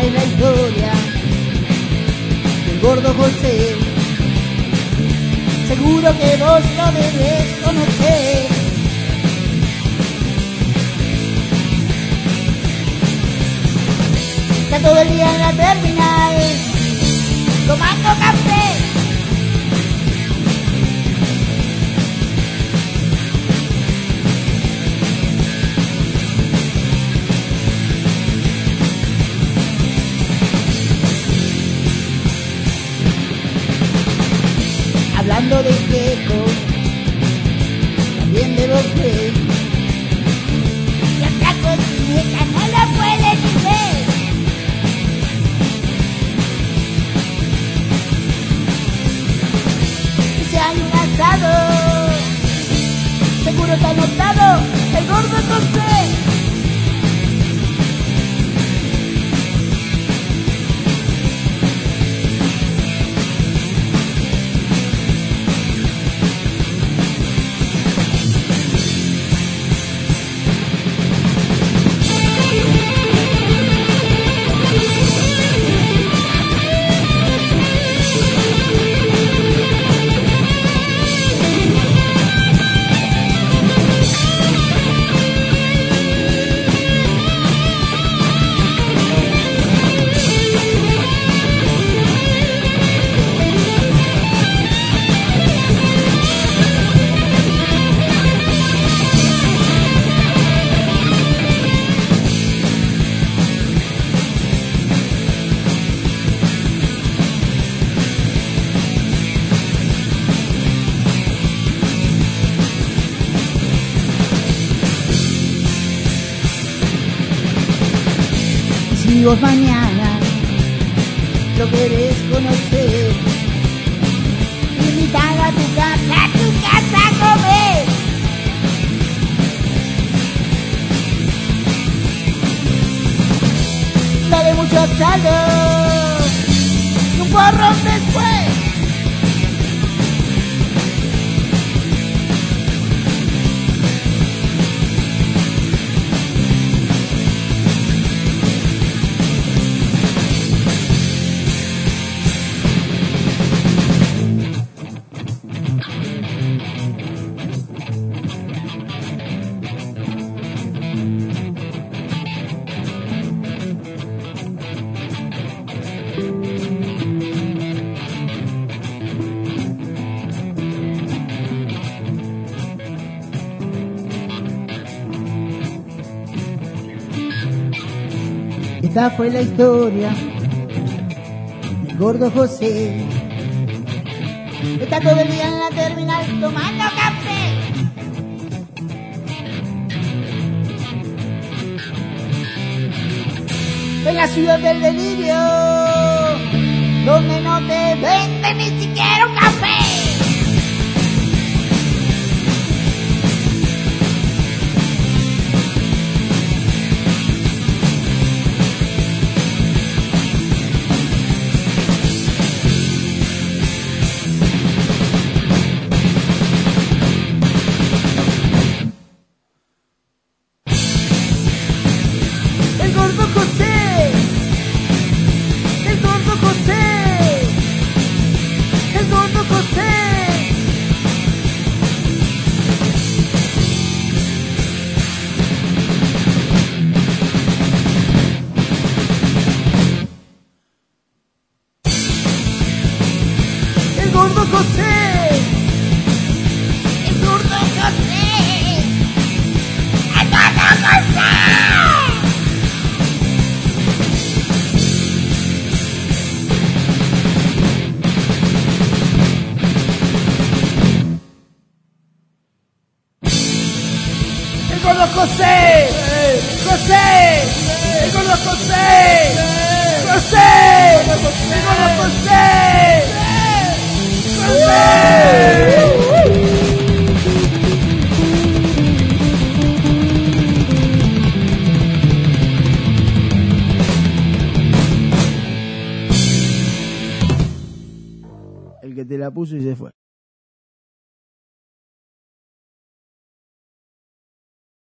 fue la historia del gordo José. Seguro que vos lo debes conocer. Está todo el día en la terminal tomando café. Hablando de Gecko, también de Bofé. Y acá con Cineca no la puede ni ver. Y si hay un asado, seguro está anotado el gordo José. Si vos mañana lo querés conocer, invitalo a tu casa a comer. Dale mucho asado y un porrón después. Esta fue la historia del gordo José. Está todo el día en la terminal tomando café. En la ciudad del delirio, donde no te venden ni siquiera un café. El gordo José, el gordo José, el gordo José. El gordo José, el gordo José, el gordo José. El gordo José, José, el gordo José, José, el gordo José, José. El que te la puso y se fue.